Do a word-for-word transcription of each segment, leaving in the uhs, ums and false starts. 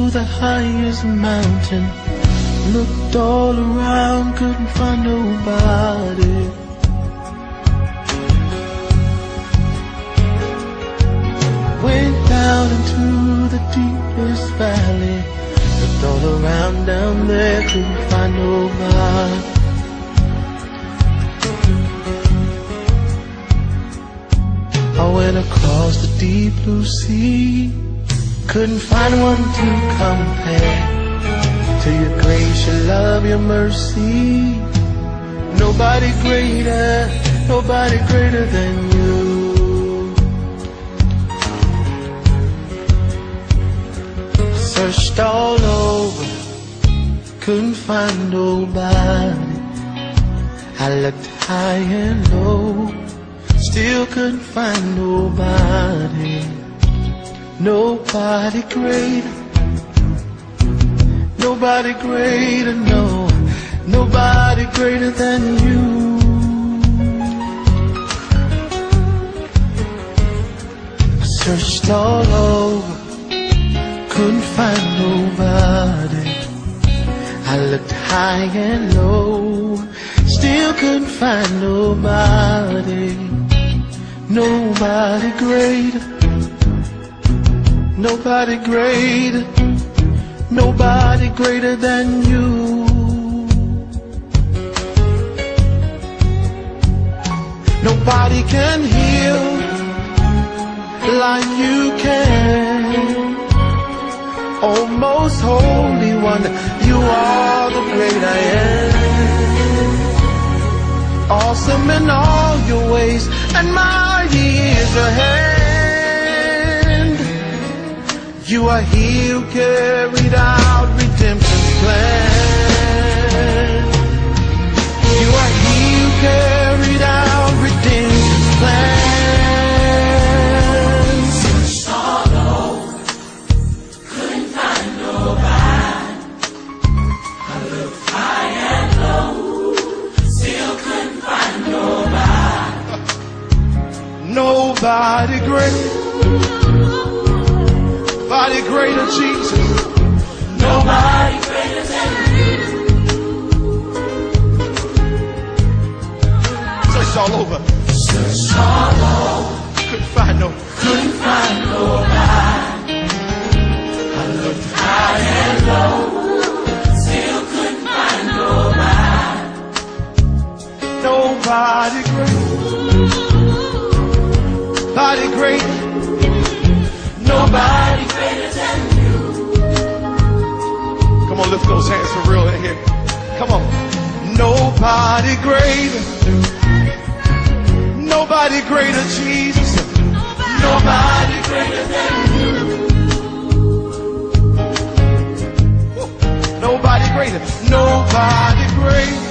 the highest mountain. Looked all around, couldn't find nobody. Went down into the deepest valley. Looked all around down there, couldn't find nobody. I went across the deep blue sea. Couldn't find one to compare to your grace, your love, your mercy. Nobody greater, nobody greater than you. Searched all over, couldn't find nobody. I looked high and low, still couldn't find nobody. Nobody greater, nobody greater, no, nobody greater than you. I searched all over, couldn't find nobody. I looked high and low, still couldn't find nobody. Nobody greater, nobody greater, nobody greater than you. Nobody can heal like you can. Oh, most holy one, you are the great I am. Awesome in all your ways, and mighty is your hand. You are he who carried out redemption's plan. You are he who carried out redemption's plan. Searched all over, couldn't find nobody. I looked high and low, still couldn't find nobody. Nobody great, nobody greater, Jesus. Nobody greater than you. Searched all over, Searched all over, couldn't find no. couldn't find nobody. I looked high and low, still couldn't find nobody. Nobody great, nobody great, Nobody greater than you. Come on, lift those hands for real in here. Come on. Nobody greater, nobody greater, Jesus. Nobody greater than you. Nobody greater, nobody greater,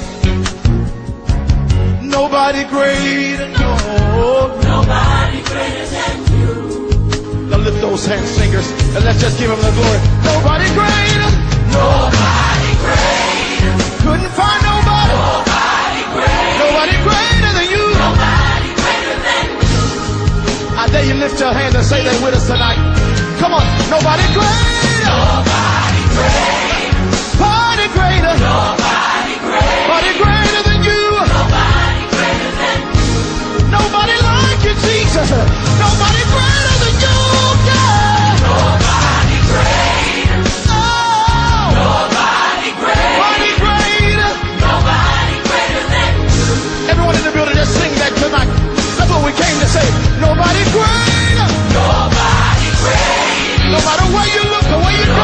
nobody greater, no. Nobody greater than you. Now lift those hands, singers, and let's just give him the glory. Nobody greater, Nobody greater. couldn't find nobody. Nobody greater. Nobody greater than you. Nobody greater than you. I dare you lift your hand and say that with us tonight. Come on, nobody greater. Nobody greater. Nobody greater. Nobody greater. Nobody greater than you. Nobody greater than you. Nobody like you, Jesus. Nobody greater than you. Yeah. Nobody greater. Oh. Nobody greater. Nobody greater. Nobody greater than you. Everyone in the building, just sing that tonight. That's what we came to say. Nobody greater. Nobody greater. No matter where you look or where you